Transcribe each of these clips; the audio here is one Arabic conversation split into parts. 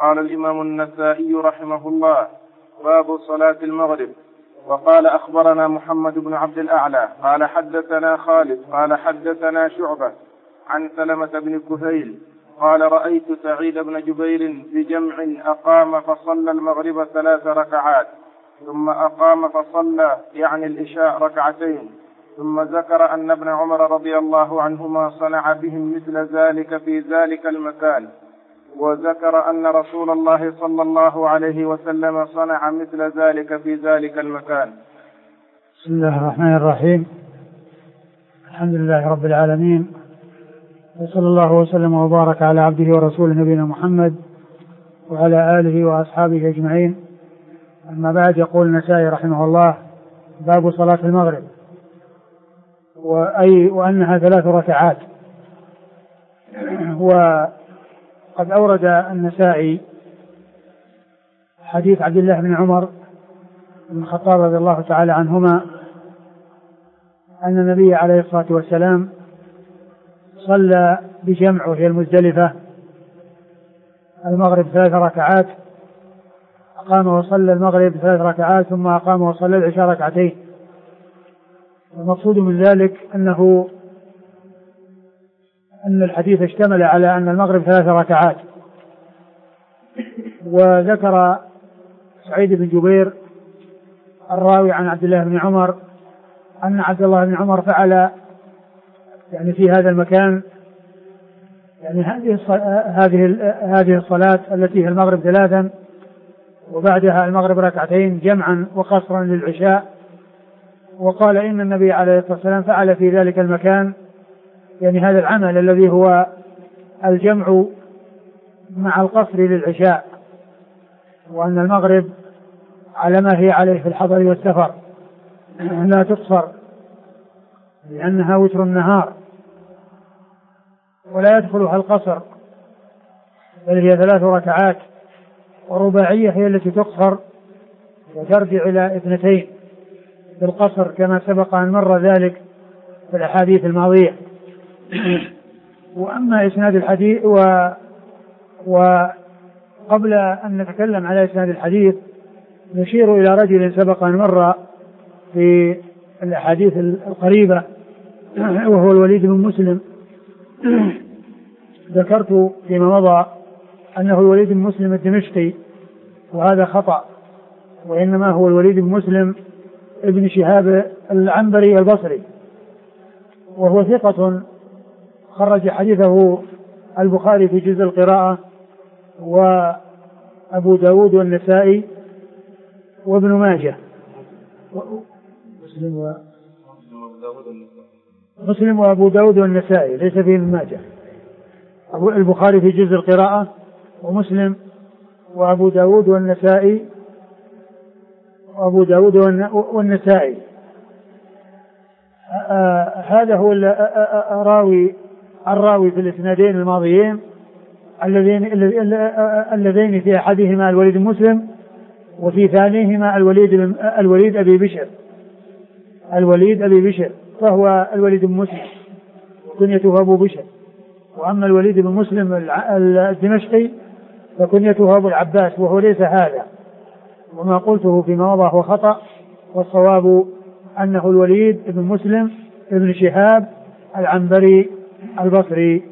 قال الإمام النسائي رحمه الله: باب صلاة المغرب. وقال: أخبرنا محمد بن عبد الأعلى قال حدثنا خالد قال حدثنا شعبة عن سلمة بن كهيل قال: رأيت سعيد بن جبير بجمع أقام فصلى المغرب 3 ركعات، ثم أقام فصلى يعني العشاء 2 ركعتين، ثم ذكر أن ابن عمر رضي الله عنهما صنع بهم مثل ذلك في ذلك المكان، وذكر أن رسول الله صلى الله عليه وسلم صنع مثل ذلك في ذلك المكان. بسم الله الرحمن الرحيم. الحمد لله رب العالمين، وصلى الله وسلم وبارك على عبده ورسوله نبينا محمد وعلى آله وأصحابه أجمعين. أما بعد، يقول النسائي رحمه الله: باب صلاة المغرب، وأنها 3 ركعات. وقد أورد النسائي حديث عبد الله بن عمر بن الخطاب رضي الله تعالى عنهما أن النبي عليه الصلاة والسلام صلى بجمع وهي المزدلفة المغرب 3 ركعات، أقام وصلى المغرب 3 ركعات، ثم أقام وصلى العشاء 2 ركعتين. المقصود من ذلك أن الحديث اشتمل على أن المغرب 3 ركعات. وذكر سعيد بن جبير الراوي عن عبد الله بن عمر أن عبد الله بن عمر فعل يعني في هذا المكان يعني هذه الصلاة التي هي المغرب 3 وبعدها المغرب 2 ركعتين جمعا وقصرا للعشاء. وقال إن النبي عليه الصلاة والسلام فعل في ذلك المكان يعني هذا العمل الذي هو الجمع مع القصر للعشاء، وأن المغرب على ما هي عليه في الحضر والسفر لا تقصر لأنها وتر النهار ولا يدخلها القصر، بل هي 3 ركعات، ورباعية هي التي تقصر وترجع إلى 2 بالقصر كما سبق أن مر ذلك في الأحاديث الماضية. وأما إسناد الحديث وقبل أن نتكلم على إسناد الحديث نشير إلى رجل سبق أن مر في الأحاديث القريبة وهو الوليد بن مسلم. ذكرت فيما مضى أنه الوليد بن مسلم الدمشقي، وهذا خطأ، وإنما هو الوليد بن مسلم ابن شهاب العنبري البصري، وهو ثقة خرج حديثه البخاري في جزء القراءة وأبو داود والنسائي وابن ماجه. مسلم وأبو داود والنسائي، ليس فيه ابن ماجه. البخاري في جزء القراءة، ومسلم وأبو داود والنسائي والنسائي. هذا هو الراوي في الاسنادين الماضيين اللذين في أحدهما الوليد بن مسلم، وفي ثانيهما الوليد أبي بشر، فهو الوليد بن مسلم كنيته أبو بشر. وأما الوليد بن مسلم الدمشقي فكنيته أبو العباس، وهو ليس هذا. وما قلته فيما مضى هو خطأ، والصواب أنه الوليد بن مسلم ابن شهاب العنبري البصري.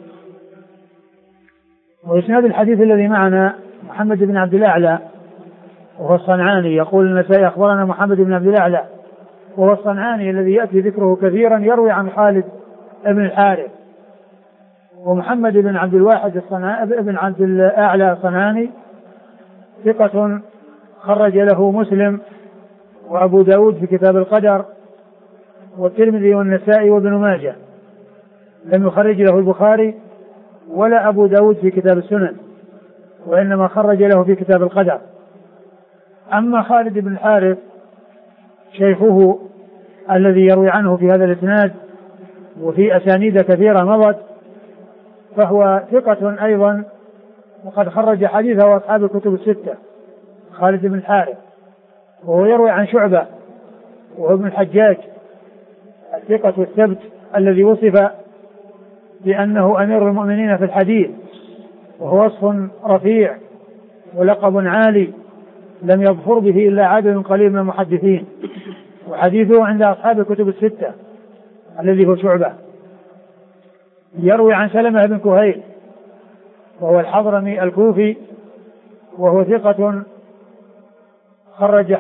وإسناد الحديث الذي معنا محمد بن عبد الأعلى وهو الصنعاني. يقول النسائي: أخبرنا محمد بن عبد الأعلى، وهو الصنعاني الذي يأتي ذكره كثيرا، يروي عن خالد بن الحارث. ومحمد بن عبد الواحد بن عبد الأعلى الصنعاني ثقة خرج له مسلم وأبو داود في كتاب القدر والترمذي والنسائي وابن ماجه. لم يخرج له البخاري ولا أبو داود في كتاب السنن، وإنما خرج له في كتاب القدر. أما خالد بن الحارث شيخه الذي يروي عنه في هذا الإسناد وفي أسانيد كثيرة مضت، فهو ثقة أيضا، وقد خرج حديثه أصحاب الكتب 6. خالد بن الحارث وهو يروي عن شعبة وهو ابن الحجاج الثقة الثبت الذي وصف بأنه أمير المؤمنين في الحديث، وهو وصف رفيع ولقب عالي لم يظفر به إلا عدد قليل من المحدثين، وحديثه عند أصحاب الكتب الستة الذي هو شعبة. يروي عن سلمة بن كهيل وهو الحضرمي الكوفي، وهو ثقة خرج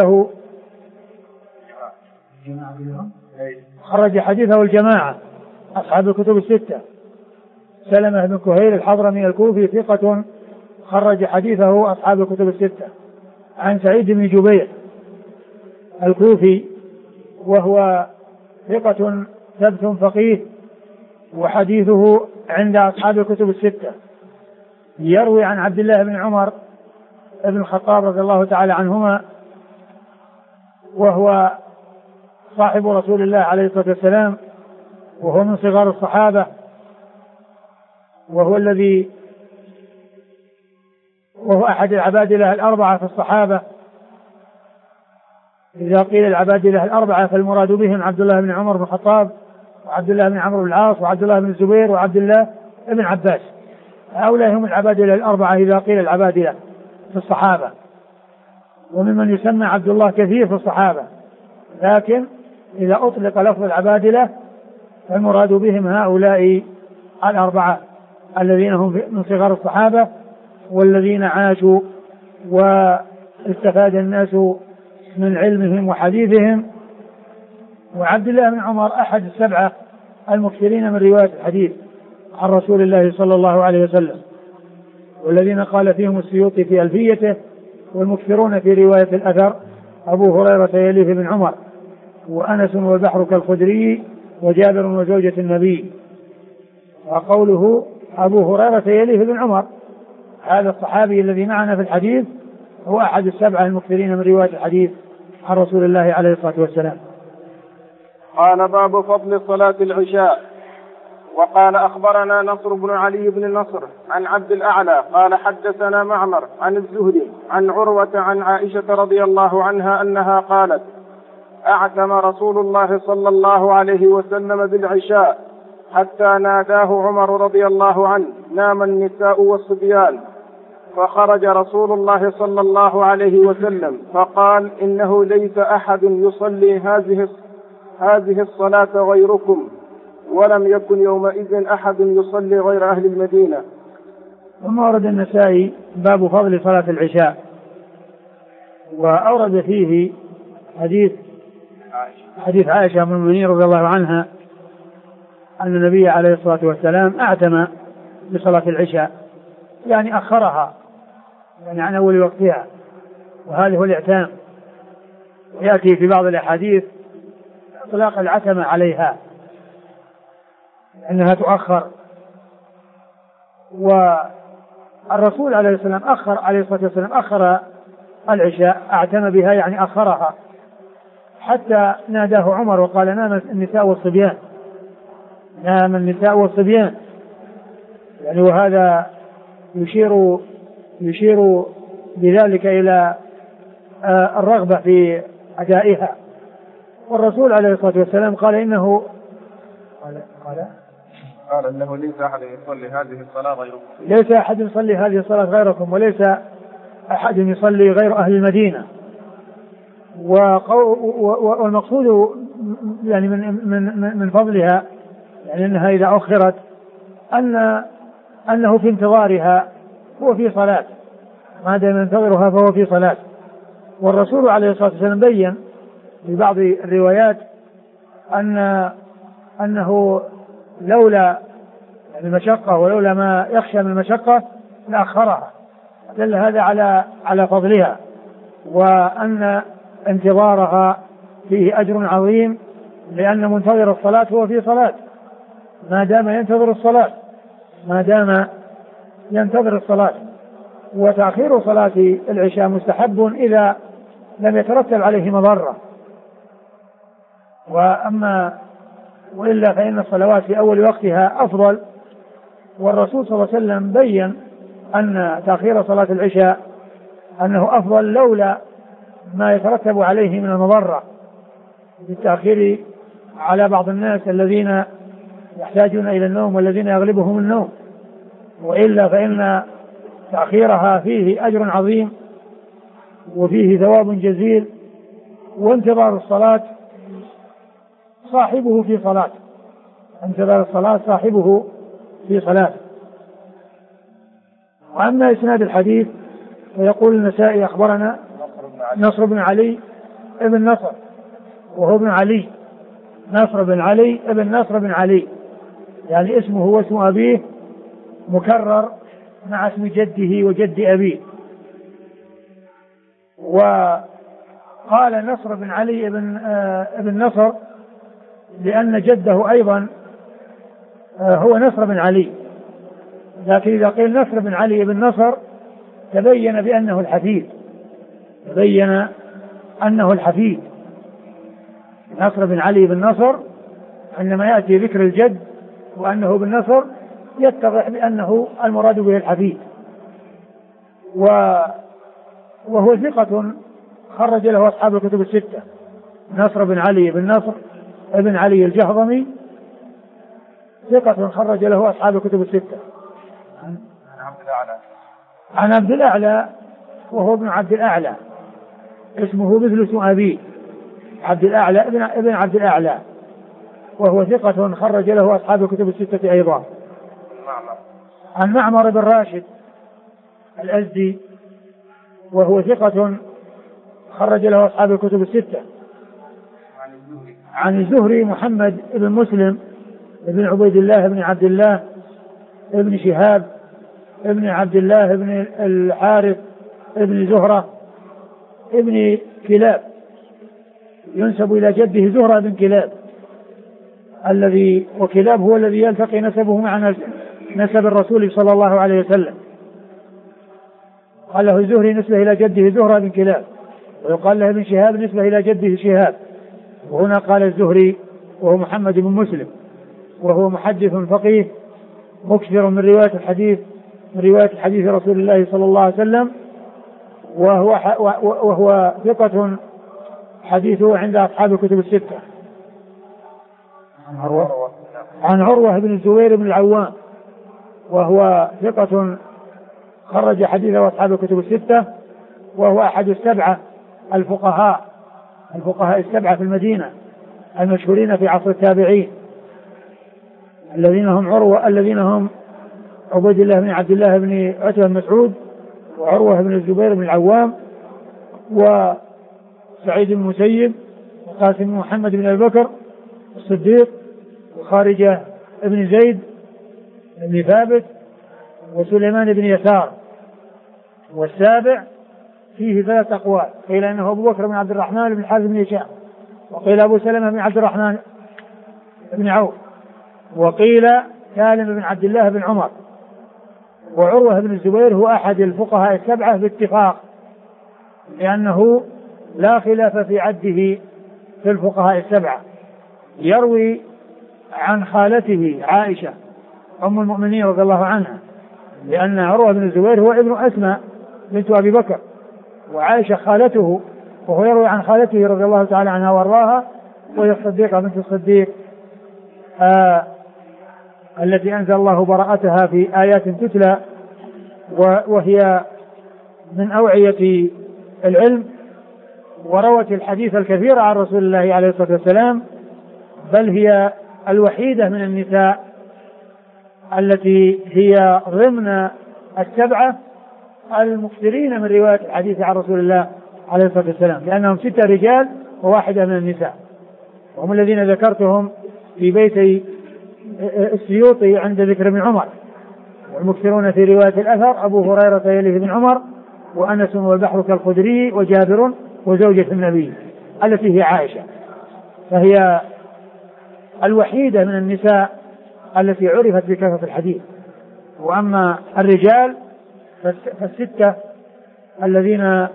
حديثه الجماعة أصحاب الكتب الستة. سلمة بن كهيل الحضرمي الكوفي ثقة خرج حديثه أصحاب الكتب الستة. عن سعيد بن جبير الكوفي وهو ثقة ثبت فقيه، وحديثه عند أصحاب الكتب الستة. يروي عن عبد الله بن عمر بن الخطاب رضي الله تعالى عنهما، وهو صاحب رسول الله عليه الصلاة والسلام، وهو من صغار الصحابة، وهو أحد العبادلة الأربعة في الصحابة. إذا قيل العبادلة الأربعة فالمراد بهم عبد الله بن عمر بن الخطاب، وعبد الله بن عمرو بن العاص، وعبد الله بن الزبير، وعبد الله بن عباس. هؤلاء هم العبادلة الأربعة إذا قيل العبادلة في الصحابة. وممن يسمى عبد الله كثير في الصحابة، لكن إذا أطلق لفظ العبادلة فالمراد بهم هؤلاء الأربعة الذين هم من صغار الصحابة والذين عاشوا واستفاد الناس من علمهم وحديثهم. وعبد الله بن عمر أحد السبعة المكثرين من رواية الحديث عن رسول الله صلى الله عليه وسلم، والذين قال فيهم السيوطي في ألفيته: والمكثرون في رواية الأثر أبو هريرة يليه بن عمر، وأنس والبحر كالخدري، وجابر وزوجة النبي. وقوله أبو هريرة يليه بن عمر، هذا الصحابي الذي معنا في الحديث هو أحد السبعة المكثرين من رواية الحديث عن رسول الله عليه الصلاة والسلام. قال: باب فضل صلاة العشاء. وقال: أخبرنا نصر بن علي بن نصر عن عبد الأعلى قال: حدثنا معمر عن الزهري عن عروة عن عائشة رضي الله عنها أنها قالت: أعتم رسول الله صلى الله عليه وسلم بالعشاء حتى ناداه عمر رضي الله عنه: نام النساء والصبيان. فخرج رسول الله صلى الله عليه وسلم فقال: إنه ليس أحد يصلي هذه الصلاة غيركم، ولم يكن يومئذ أحد يصلي غير أهل المدينة. ثم ورد النسائي باب فضل صلاة العشاء، وأورد فيه حديث عائشة من المؤمنين رضي الله عنها أن النبي عليه الصلاة والسلام أعتم بصلاة العشاء، يعني أخرها يعني عن أول وقتها، وهذا هو الإعتام. يأتي في بعض الأحاديث إطلاق العتمة عليها أنها تؤخر. والرسول عليه الصلاة والسلام أخر العشاء، أعتم بها يعني أخرها، حتى ناداه عمر وقال: نام النساء والصبيان، نام النساء والصبيان، يعني وهذا يشير بذلك إلى الرغبة في أدائها. والرسول عليه الصلاة والسلام قال إنه ليس أحد يصلي هذه الصلاة غيركم، ليس أحد يصلي هذه الصلاة غيركم، وليس أحد يصلي غير أهل المدينة. والمقصود يعني من فضلها يعني أنها إذا أخرت أنه في انتظارها هو في صلاة، ما دام ينتظرها فهو في صلاة. والرسول عليه الصلاة والسلام بين في بعض الروايات أنه لولا المشقة ولولا ما يخشى من المشقة لأخرها، دل هذا على فضلها، وأن انتظارها فيه أجر عظيم، لأن منتظر الصلاة هو في صلاة ما دام ينتظر الصلاة. وتأخير صلاة العشاء مستحب إذا لم يترتب عليه مضرة، وإلا فإن الصلوات في أول وقتها أفضل. والرسول صلى الله عليه وسلم بين أن تأخير صلاة العشاء أنه أفضل لولا ما يترتب عليه من المضرة بالتأخير على بعض الناس الذين يحتاجون إلى النوم والذين يغلبهم النوم. وإلا فإن تأخيرها فيه أجر عظيم وفيه ثواب جزيل، وانتظار الصلاة صاحبه في صلاة، انتظار الصلاة صاحبه في صلاة. وأما إسناد الحديث فيقول النسائي أخبرنا نصر بن علي ابن نصر، وهو ابن علي، نصر بن علي ابن نصر بن علي، يعني اسمه واسم أبيه مكرر مع اسم جده وجد أبيه. وقال نصر بن علي ابن نصر لأن جده أيضا هو نصر بن علي، لكن إذا قيل نصر بن علي ابن نصر تبين بأنه الحفيد، تبين أنه الحفيد. نصر بن علي بن نصر عندما يأتي ذكر الجد وأنه بن نصر يتضح بأنه المراد به الحفيد. وهو ثقة خرج له أصحاب الكتب الستة. نصر بن علي بن نصر ابن علي الجهضمي ثقة خرج له أصحاب الكتب الستة. عن عبد الأعلى وهو ابن عبد الأعلى، اسمه مثل اسم أبيه عبد الأعلى ابن عبد الأعلى، وهو ثقة خرج له أصحاب الكتب الستة أيضا. عن معمر بن راشد الأزدي وهو ثقة خرج له أصحاب الكتب الستة. عن الزهري محمد بن مسلم بن عبيد الله بن عبد الله بن شهاب ابن عبد الله بن الحارث ابن زهرة ابن كلاب، ينسب إلى جده زهرة بن كلاب، وكلاب هو الذي يلتقي نسبه مع نسب الرسول صلى الله عليه وسلم. قال له الزهري نسبة إلى جده زهرة بن كلاب، ويقال له ابن شهاب نسبة إلى جده شهاب. وهنا قال الزهري وهو محمد بن مسلم، وهو محدث فقيه مكثر من رواية حديث رسول الله صلى الله عليه وسلم، وهو ثقة حديثه عند أصحاب الكتب الستة. عن عروة بن الزبير بن العوام وهو ثقة خرج حديثه أصحاب الكتب الستة، وهو أحد السبعة الفقهاء السبعة في المدينة المشهورين في عصر التابعين، الذين هم عبيد الله بن عبد الله بن عتبة بن مسعود، وعروة بن الزبير بن العوام، وسعيد بن المسيب، وقاسم بن محمد بن أبي بكر الصديق، وخارجة بن زيد بن ثابت، وسليمان بن يسار. والسابع فيه 3 أقوال، قيل أنه أبو بكر بن عبد الرحمن بن الحارث بن هشام، وقيل أبو سلمة بن عبد الرحمن بن عوف، وقيل سالم بن عبد الله بن عمر. وعروة بن الزبير هو أحد الفقهاء السبعة باتفاق، لأنه لا خلاف في عده في الفقهاء السبعة. يروي عن خالته عائشة أم المؤمنين رضي الله عنها، لأن عروة بن الزبير هو ابن أسماء بنت أبي بكر، وعائشة خالته، وهو يروي عن خالته رضي الله تعالى عنها وارضاها، وهي الصديقة بنت الصديق التي أنزل الله براءتها في آيات تتلى، وهي من أوعية العلم، وروت الحديث الكثير عن رسول الله عليه الصلاة والسلام، بل هي الوحيدة من النساء التي هي ضمن السبعة المكثرين من رواية الحديث عن رسول الله عليه الصلاة والسلام، لأنهم 6 رجال وواحدة من النساء، وهم الذين ذكرتهم في بيت السيوطي عند ذكر ابن عمر. والمكثرون في رواية الأثر أبو هريرة يليه بن عمر، وأنس والبحر كالخدري، وجابر، وزوجة النبي التي هي عائشة، فهي الوحيدة من النساء التي عرفت بكثرة الحديث. وأما الرجال فال6 الذين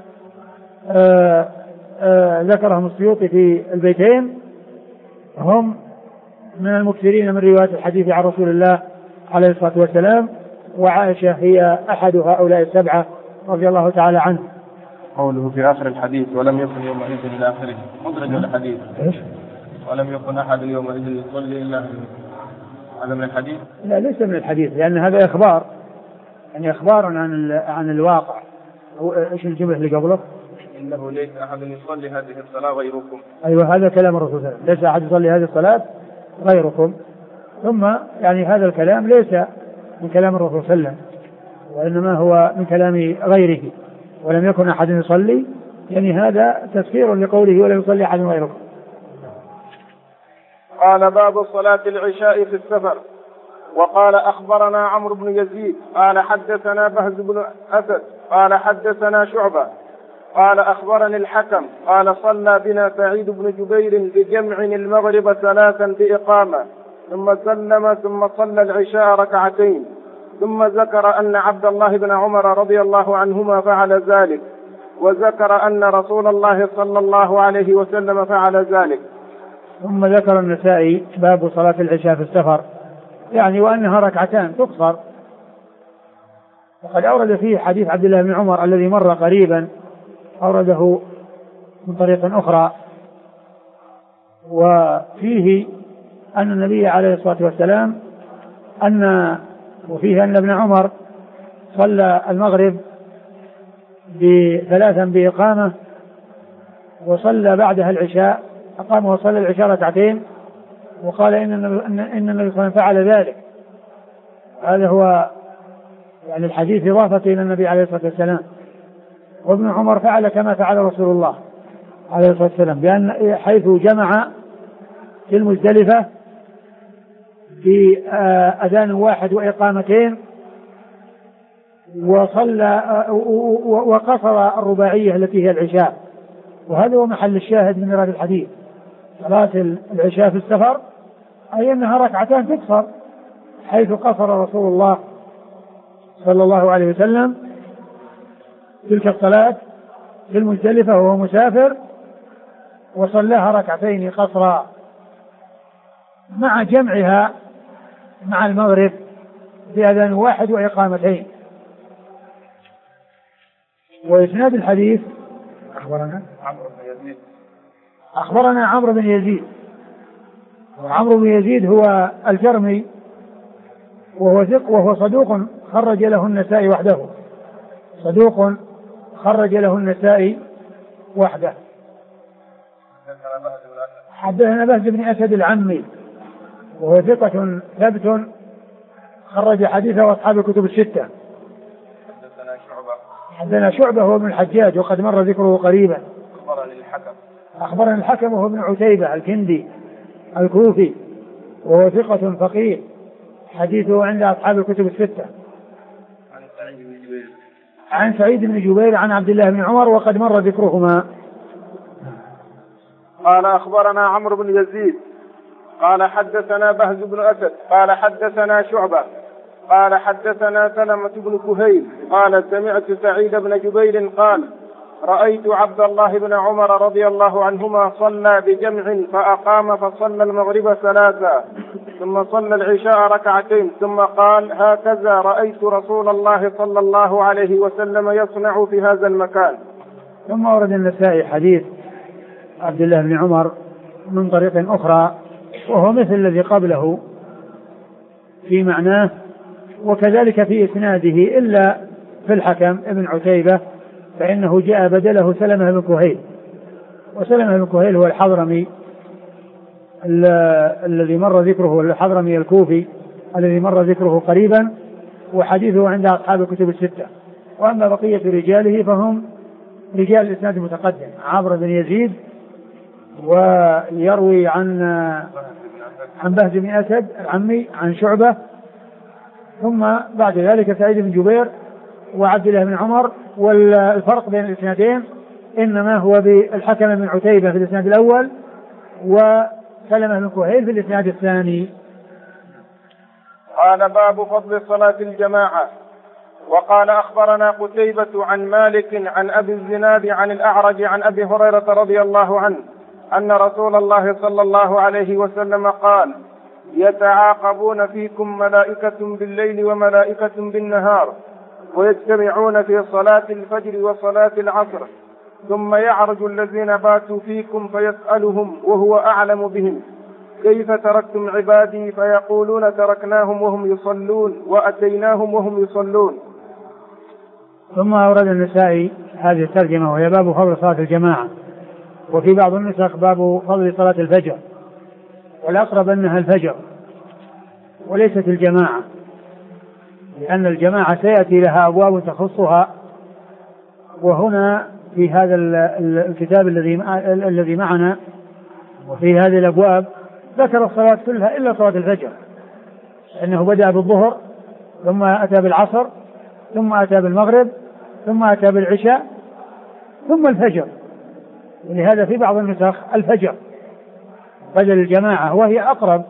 ذكرهم السيوطي في البيتين هم من المكثرين من رواية الحديث عن رسول الله عليه الصلاة والسلام، وعائشة هي أحد هؤلاء ال7 رضي الله تعالى عنه. قوله في آخر الحديث ولم يكن يومئذ إلى آخره، مدرج الحديث ولم يكن أحد يومئذ يصلي إلا هذا من الحديث؟ لا، ليس من الحديث، لأن هذا إخبار، يعني إخبار عن الواقع. إيش الجملة اللي قبله؟ إنه ليس أحد يصلي هذه الصلاة غيركم. أيوة هذا كلام الرسول صلى الله عليه وسلم، ليس أحد يصلي هذه الصلاة غيركم. ثم يعني هذا الكلام ليس من كلام الرسول صلى الله عليه وسلم، وإنما هو من كلام غيره، ولم يكن أحد يصلي، يعني هذا تفسير لقوله ولا يصلي أحد غيركم. قال باب صلاة العشاء في السفر. وقال أخبرنا عمرو بن يزيد قال حدثنا بهز بن أسد قال حدثنا شعبة قال أخبرني الحكم قال صلى بنا سعيد بن جبير بجمع المغرب 3 بإقامة ثم سلم ثم صلى العشاء ركعتين، ثم ذكر أن عبد الله بن عمر رضي الله عنهما فعل ذلك، وذكر أن رسول الله صلى الله عليه وسلم فعل ذلك. ثم ذكر النسائي باب صلاة العشاء في السفر، يعني وأنها ركعتان تقصر. وقد أورد فيه حديث عبد الله بن عمر الذي مر قريبا، أورده من طريق أخرى، وفيه أن النبي عليه الصلاة والسلام وفيه أن ابن عمر صلى المغرب ب3 بإقامة، وصلى بعدها العشاء، أقام وصلى العشاء ركعتين، وقال إن النبي صلى الله عليه وسلم فعل ذلك. هذا هو يعني الحديث إضافة إلى النبي عليه الصلاة والسلام. وابن عمر فعل كما فعل رسول الله عليه الصلاة والسلام، بأن حيث جمع في المزدلفة بأذان واحد وإقامتين، وصلى وقصر الرباعية التي هي العشاء. وهذا هو محل الشاهد من هذا الحديث، صلاة العشاء في السفر، أي أنها ركعتان تقصر، حيث قصر رسول الله صلى الله عليه وسلم تلك الصلاة في المزدلفة وهو مسافر، وصلاها ركعتين قصرا مع جمعها مع المغرب بأذان واحد وإقامتين. وإسناد الحديث أخبرنا عمرو بن يزيد. وعمرو بن يزيد هو الجرمي، وهو صدوق خرج له النسائي وحده، صدوق خرج له النسائي وحده. حدثنا بهز بن أسد العمي، وهو ثقة ثبت خرج حديثه أصحاب الكتب الستة. حدثنا شعبة هو ابن الحجاج، وقد مر ذكره قريبا. أخبرني الحكم وهو ابن عتيبة الكندي الكوفي، وهو ثقة فقيه، حديثه عند أصحاب الكتب الستة. عن سعيد بن جبير عن عبد الله بن عمر، وقد مر ذكرهما. قال أخبرنا عمرو بن يزيد قال حدثنا بهز بن أسد قال حدثنا شعبة قال حدثنا سلمة بن كهيل قال سمعت سعيد بن جبير قال رأيت عبد الله بن عمر رضي الله عنهما صلى بجمع فأقام فصلى المغرب 3 ثم صلى العشاء ركعتين، ثم قال هكذا رأيت رسول الله صلى الله عليه وسلم يصنع في هذا المكان. ثم ورد النسائي حديث عبد الله بن عمر من طريق أخرى، وهو مثل الذي قبله في معناه، وكذلك في إسناده، إلا في الحكم ابن عتيبة فإنه جاء بدله سلمة بن كهيل. وسلمة بن كهيل هو الحضرمي الذي مر ذكره، الحضرمي الكوفي الذي مر ذكره قريبا، وحديثه عند أصحاب الكتب الستة. وأما بقية رجاله فهم رجال الإسناد المتقدم، عمرو بن يزيد، ويروي عن بهز بن أسد العمي عن شعبة، ثم بعد ذلك سعيد بن جبير وعبد الله بن عمر. والفرق بين الإسنادين إنما هو بالحكم بن عتيبة في الإسناد الأول، وسلمة بن كهيل في الإسناد الثاني. قال باب فضل صلاة الجماعة. وقال أخبرنا قتيبة عن مالك عن أبي الزناد عن الأعرج عن أبي هريرة رضي الله عنه أن رسول الله صلى الله عليه وسلم قال يتعاقبون فيكم ملائكة بالليل وملائكة بالنهار، ويجتمعون في صلاة الفجر وصلاة العصر، ثم يعرج الذين باتوا فيكم فيسألهم وهو أعلم بهم كيف تركتم عبادي، فيقولون تركناهم وهم يصلون وأتيناهم وهم يصلون، ثم أورد النسائي هذه الترجمة وهي باب فضل صلاة الجماعة، وفي بعض النسخ باب فضل صلاة الفجر، والأقرب أنها الفجر وليست الجماعة، لأن الجماعة سيأتي لها أبواب تخصها، وهنا في هذا الكتاب الذي معنا وفي هذه الأبواب ذكر الصلاة كلها إلا صلاة الفجر، لأنه بدأ بالظهر ثم أتى بالعصر ثم أتى بالمغرب ثم أتى بالعشاء ثم الفجر، ولهذا في بعض النسخ الفجر بدل الجماعة، وهي أقرب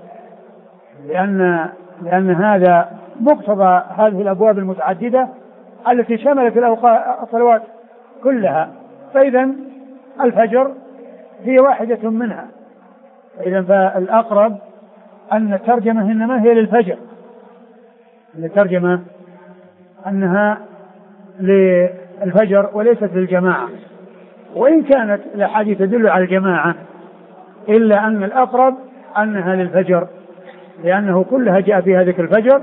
لأن هذا مقتضى هذه الأبواب المتعددة التي شملت الصلوات كلها، فإذا الفجر هي واحدة منها. إذا فالأقرب أن الترجمة إنما هي للفجر، الترجمة أنها للفجر وليست للجماعة، وإن كانت الأحاديث تدل على الجماعة إلا أن الأقرب أنها للفجر، لأنه كلها جاء فيها ذكر الفجر،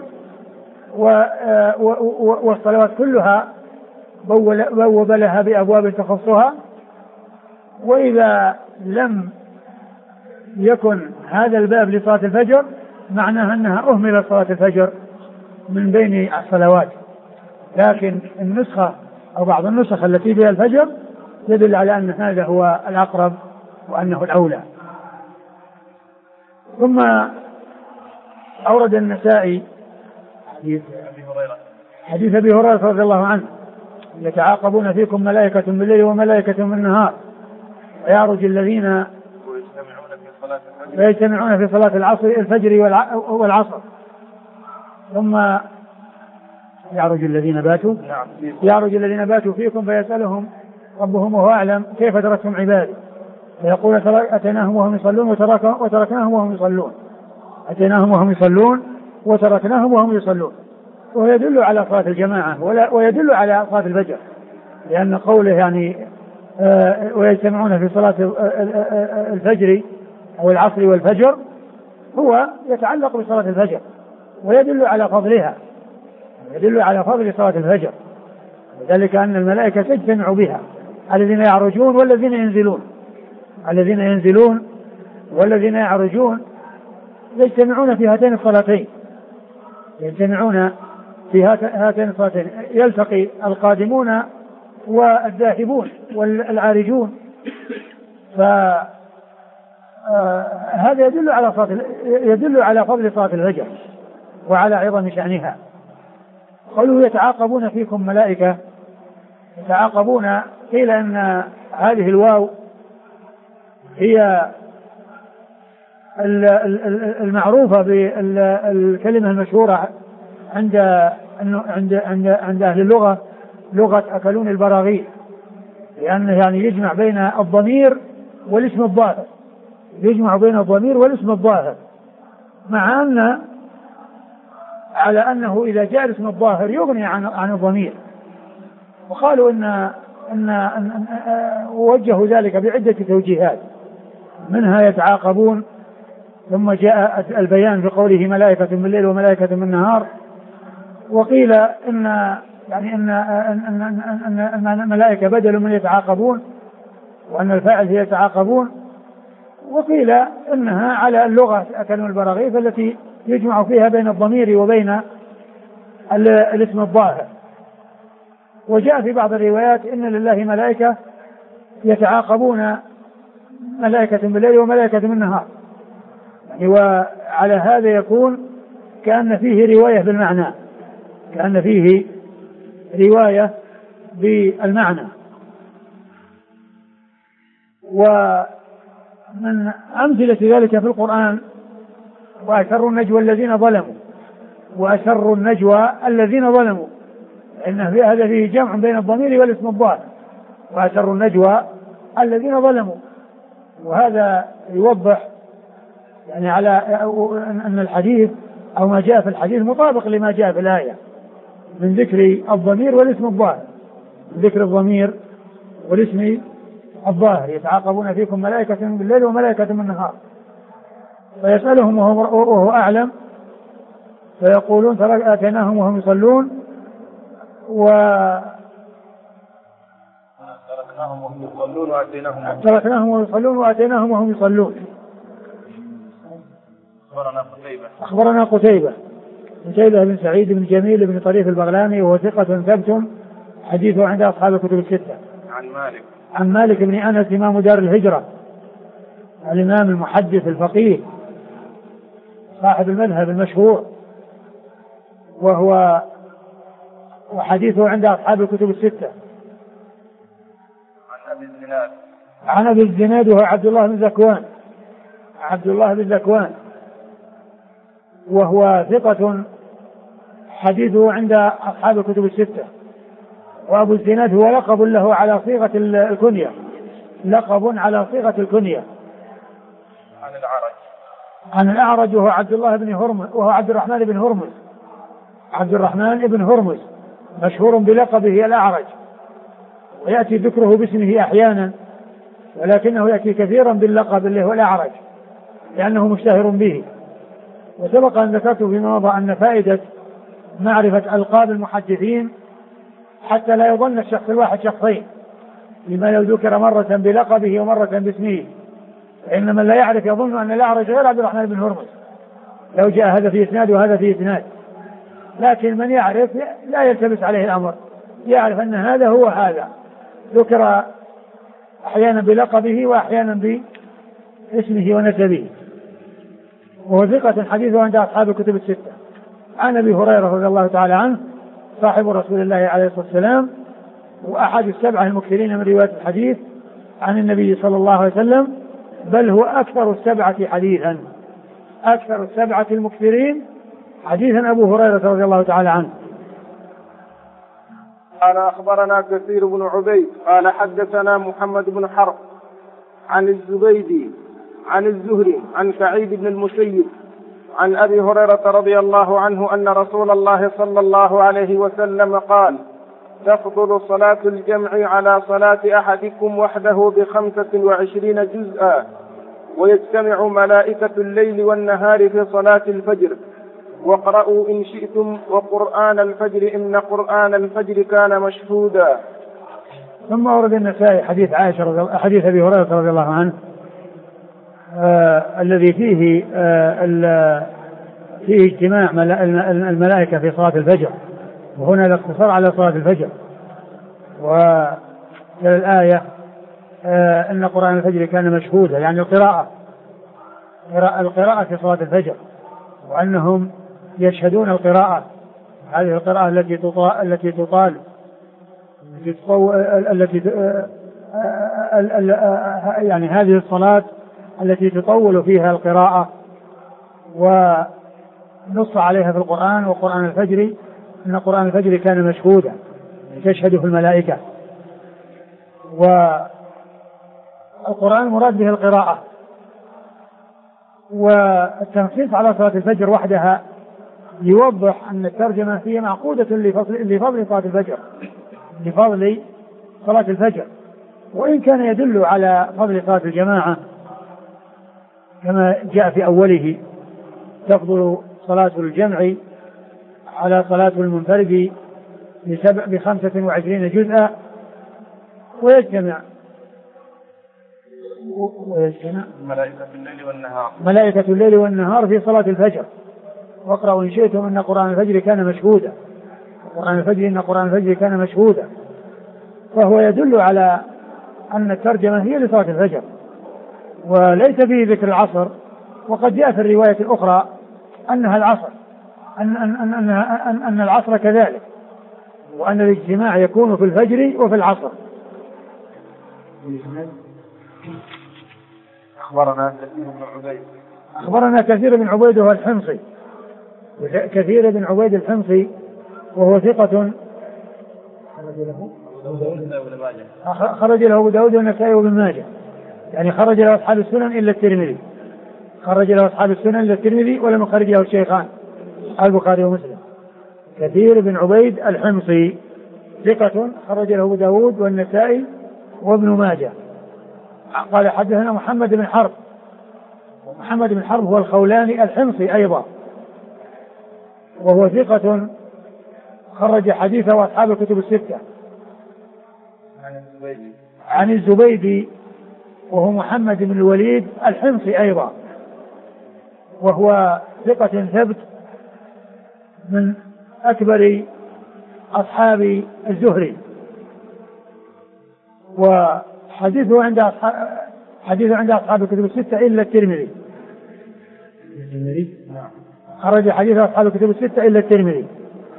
والصلوات كلها بوب لها بأبواب تخصها. وإذا لم يكن هذا الباب لصلاة الفجر معناها أنها أهمل صلاة الفجر من بين الصلوات، لكن النسخة أو بعض النسخ التي فيها الفجر يدل على أن هذا هو الأقرب وأنه الأولى. ثم أورد النسائي حديث أبي هريرة رضي الله عنه: يتعاقبون فيكم ملائكة بالليل وملائكة بالنهار، ويعرج الذين يجتمعون في صلاة الفجر والعصر، ثم يعرج الذين باتوا فيكم فيسألهم ربهم وهو أعلم كيف تركتم عبادي، فيقول أتيناهم وهم يصلون وتركناهم وهم يصلون، أتيناهم وهم يصلون وتركناهم وهم يصلون. ويدل على صلاة الجماعة ويدل على صلاة الفجر، لأن قوله يعني ويجتمعون في صلاة الفجر أو العصر والفجر هو يتعلق بصلاة الفجر، ويدل على فضلها، يدل على فضل صلاة الفجر، ذلك أن الملائكة تجتمع بها، الذين يعرجون والذين ينزلون، الذين ينزلون والذين يعرجون يجتمعون في هاتين الصلاتين، يجتمعون في هاتين الصلاتين، يلتقي القادمون والذاهبون والعارجون، فهذا يدل على فضل صلاة الفجر وعلى عظم شأنها. قالوا يتعاقبون فيكم ملائكة، يتعاقبون، قيل أن هذه الواو هي المعروفة بالكلمة المشهورة عند أهل اللغة، لغة أكلون البراغيث، لأنه يعني يجمع بين الضمير والاسم الظاهر، يجمع بين الضمير والاسم الظاهر، مع أن على أنه إذا جاء الاسم الظاهر يغني عن الضمير. وقالوا أن وجهوا ذلك بعدة توجيهات، منها يتعاقبون، ثم جاء البيان في قوله ملائكة بالليل وملائكة بالنهار. وقيل أن الملائكة بدل من يتعاقبون، وأن الفاعل هي يتعاقبون. وقيل إنها على اللغة أكلون البراغيث التي يجمع فيها بين الضمير وبين الاسم الظاهر. وجاء في بعض الروايات إن لله ملائكة يتعاقبون، ملائكة بالليل وملائكة بالنهار، وعلى هذا يكون كأن فيه رواية بالمعنى، كأن فيه رواية بالمعنى. ومن أمثلة ذلك في القرآن: وأسروا النجوى الذين ظلموا، وأسروا النجوى الذين ظلموا، إن هذا فيه جمع بين الضمير والاسم الظاهر، وأسروا النجوى الذين ظلموا. وهذا يوضح يعني على أن الحديث أو ما جاء في الحديث مطابق لما جاء في الآية من ذكر الضمير والاسم الظاهر، من ذكر الضمير والاسم الظاهر. يتعاقبون فيكم ملائكة بالليل وملائكة بالنهار، فيسألهم وهو أعلم، فيقولون آتيناهم وهم يصلون تركناهم وهم يصلون وآتيناهم تركناهم وهم يصلون وآتيناهم وهم يصلون. أخبرنا قتيبة بن سعيد بن جميل بن طريف البغلاني وهو ثقة ثبت حديثه عند أصحاب الكتب الستة. عن مالك بن أنس إمام دار الهجرة الإمام المحدث الفقيه صاحب المذهب المشهور، وحديثه عند أصحاب الكتب الستة. عن أبي الزناد وهو عبد الله بن ذكوان وهو ثقة حديثه عند أصحاب الكتب الستة. وأبو الزناد هو لقب له على صيغة الكنية، لقب على صيغة الكنية. عن الأعرج وهو عبد الرحمن بن هرمز مشهور بلقبه الأعرج، ويأتي ذكره باسمه أحيانا، ولكنه يأتي كثيرا باللقب اللي هو الأعرج لأنه مشتهر به. وسبق أن ذكرت فيما مضى أن فائدة معرفة ألقاب المحدثين حتى لا يظن الشخص الواحد شخصين، لما لو ذكر مرة بلقبه ومرة باسمه، فإن من لا يعرف يظن أن الأعرج غير عبد الرحمن بن هرمز لو جاء هذا في إسناد وهذا في إسناد، لكن من يعرف لا يلتبس عليه الأمر، يعرف أن هذا هو هذا، ذكر أحيانا بلقبه وأحيانا باسمه ونسبه. وهو ثقة حديثه عند أصحاب الكتب الستة. عن أبي هريرة رضي الله تعالى عنه صاحب رسول الله عليه الصلاة والسلام، وأحد السبعة المكثرين من رواية الحديث عن النبي صلى الله عليه وسلم، بل هو أكثر السبعة المكثرين حديثا أبو هريرة رضي الله تعالى عنه. قال أخبرنا كثير بن عبيد قال حدثنا محمد بن حرب عن الزبيدي عن الزهري عن سعيد بن المسيب عن أبي هريرة رضي الله عنه أن رسول الله صلى الله عليه وسلم قال: تفضل صلاة الجمع على صلاة أحدكم وحده ب25 جزءا، ويجتمع ملائكة الليل والنهار في صلاة الفجر، واقرأوا إن شئتم وقرآن الفجر إن قرآن الفجر كان مشهودا. ثم أورد النسائي حديث أبي هريرة رضي الله عنه الذي فيه اجتماع الملائكة في صلاة الفجر، وهنا الاقتصار على صلاة الفجر. والآية إن قرآن الفجر كان مشهودا، يعني القراءة في صلاة الفجر، وأنهم يشهدون القراءة، هذه القراءة التي تطال يعني هذه الصلاة التي تطول فيها القراءة ونص عليها في القرآن. وقرآن الفجر إن قرآن الفجر كان مشهودا، تشهده الملائكة. والقرآن مراد به القراءة، والتنصيص على صلاة الفجر وحدها يوضح أن الترجمة فيها معقودة لفضل صلاة الفجر، لفضل صلاة الفجر، وإن كان يدل على فضل صلاة الجماعة كما جاء في أوله: تفضل صلاة الجمع على صلاة المنفرد ب25 جزءا، ويجتمع ملائكة الليل والنهار في صلاة الفجر، واقرأوا إن شئتم إن قرآن الفجر كان مشهودا، قرآن الفجر إن قرآن الفجر كان مشهودا. فهو يدل على أن الترجمة هي لصلاة الفجر، وليس فيه ذكر العصر. وقد جاء في الرواية الأخرى أنها العصر، أن العصر كذلك، وأن الاجتماع يكون في الفجر وفي العصر. أخبرنا كثير بن عبيد وهو الحمصي، كثير بن عبيد الحمصي وهو ثقة خرج له أبو داود والنسائي وابن ماجه، يعني خرج له أصحاب السنن إلا الترمذي، خرج له أصحاب السنن إلا الترمذي، ولم يخرج له الشيخان البخاري ومسلم. كثير بن عبيد الحمصي ثقة خرج له أبو داود والنسائي وابن ماجه. قال حدثنا محمد بن حرب، ومحمد بن حرب هو الخولاني الحمصي أيضا، وهو ثقة خرج حديثه أصحاب الكتب الستة. عن الزبيدي وهو محمد بن الوليد الحمصي أيضا، وهو ثقة ثبت من أكبر أصحاب الزهري، وحديثه عند أصحاب الكتب الستة إلا الترمذي. خرج حديث أصحاب الكتب الستة إلا الترمذي.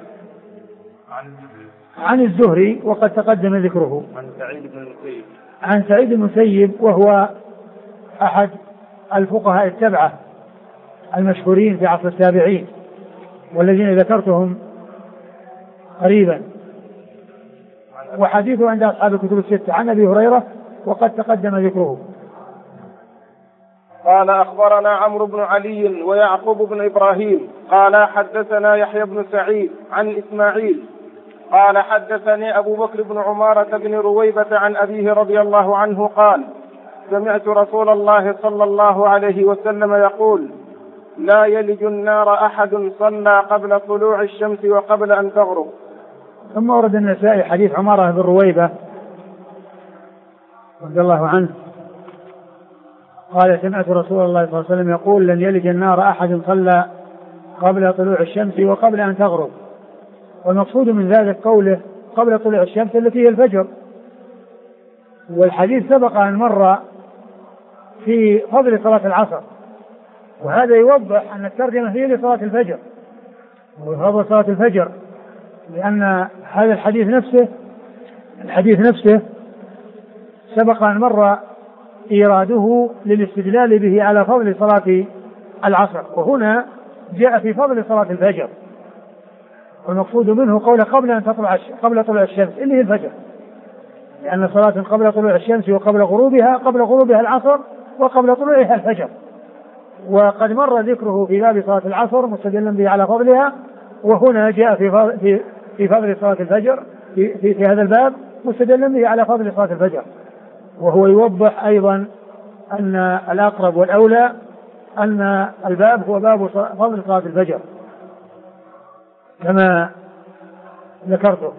عن الزهري وقد تقدم ذكره. عن سعيد بن المسيب وهو أحد الفقهاء السبعة المشهورين في عصر التابعين والذين ذكرتهم قريبا، وحديثه عند أصحاب الكتب الستة. عن أبي هريرة وقد تقدم ذكره. قال أخبرنا عمرو بن علي ويعقوب بن إبراهيم قال حدثنا يحيى بن سعيد عن إسماعيل قال حدثني أبو بكر بن عمارة بن رويبة عن أبيه رضي الله عنه قال سمعت رسول الله صلى الله عليه وسلم يقول لا يلج النار أحد صلى قبل طلوع الشمس وقبل أن تغرب. ثم ورد النسائي حديث عمارة بن رويبة رضي الله عنه قال سمعت رسول الله صلى الله عليه وسلم يقول لن يلج النار أحد صلى قبل طلوع الشمس وقبل أن تغرب. والمقصود من ذلك قوله قبل طلوع الشمس التي هي الفجر، والحديث سبق أن مر في فضل صلاة العصر، وهذا يوضح أن الترجمة هي لصلاة الفجر وفضل صلاة الفجر، لأن هذا الحديث نفسه سبق أن مر إيراده للاستدلال به على فضل صلاة العصر، وهنا جاء في فضل صلاة الفجر، والمقصود منه قوله قبل طلوع الشمس اللي هي الفجر، لأن صلاة قبل طلوع الشمس وقبل غروبها العصر وقبل طلوعها الفجر، وقد مر ذكره في باب صلاة العصر مستدلا به على فضلها، وهنا جاء في فضل صلاة الفجر في هذا الباب مستدلا به على فضل صلاة الفجر، وهو يوضح أيضا أن الأقرب والأولى أن الباب هو باب فضل صلاة الفجر كما ذكرته.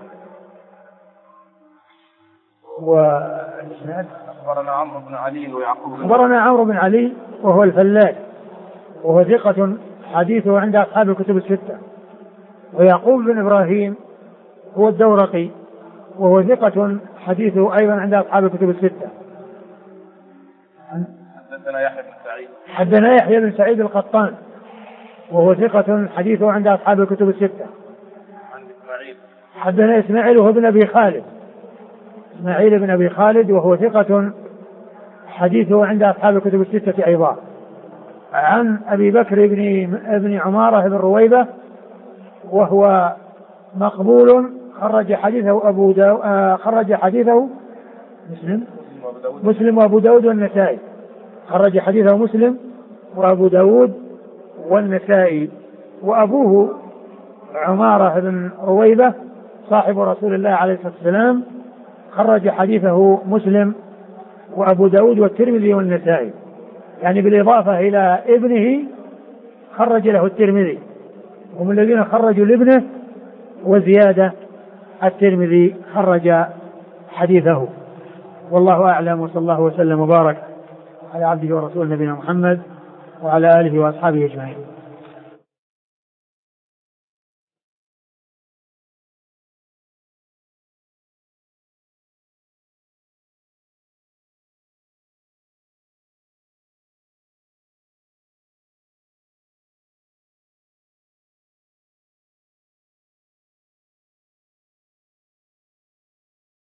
أخبرنا عمرو بن علي ويعقوب. أخبرنا عمرو بن علي وهو الفلاس وهو ثقة حديثه عند أصحاب الكتب الستة. ويعقوب بن إبراهيم هو الدورقي وهو ثقة حديثه أيضا عند أصحاب الكتب الستة. حدثنا يحيى بن سعيد القطان وهو ثقة حديثه عند أصحاب الكتب الستة. حدثنا إسماعيل وهو ابن أبي خالد وهو ثقة حديثه عند أصحاب الكتب الستة أيضا. عن أبي بكر بن عمارة بن رويبة وهو مقبول خرج حديثه مسلم وأبو داود والنسائي. خرج حديثه مسلم وأبو داود والنسائي. وأبوه عمارة بن رويبة صاحب رسول الله عليه الصلاة والسلام خرج حديثه مسلم وأبو داود والترمذي والنسائي، يعني بالإضافة إلى ابنه خرج له الترمذي، هم الذين خرجوا لابنه وزيادة الترمذي خرج حديثه. والله أعلم، وصلى الله وسلم وبارك على عبده ورسوله نبينا محمد وعلى آله وأصحابه أجمعين.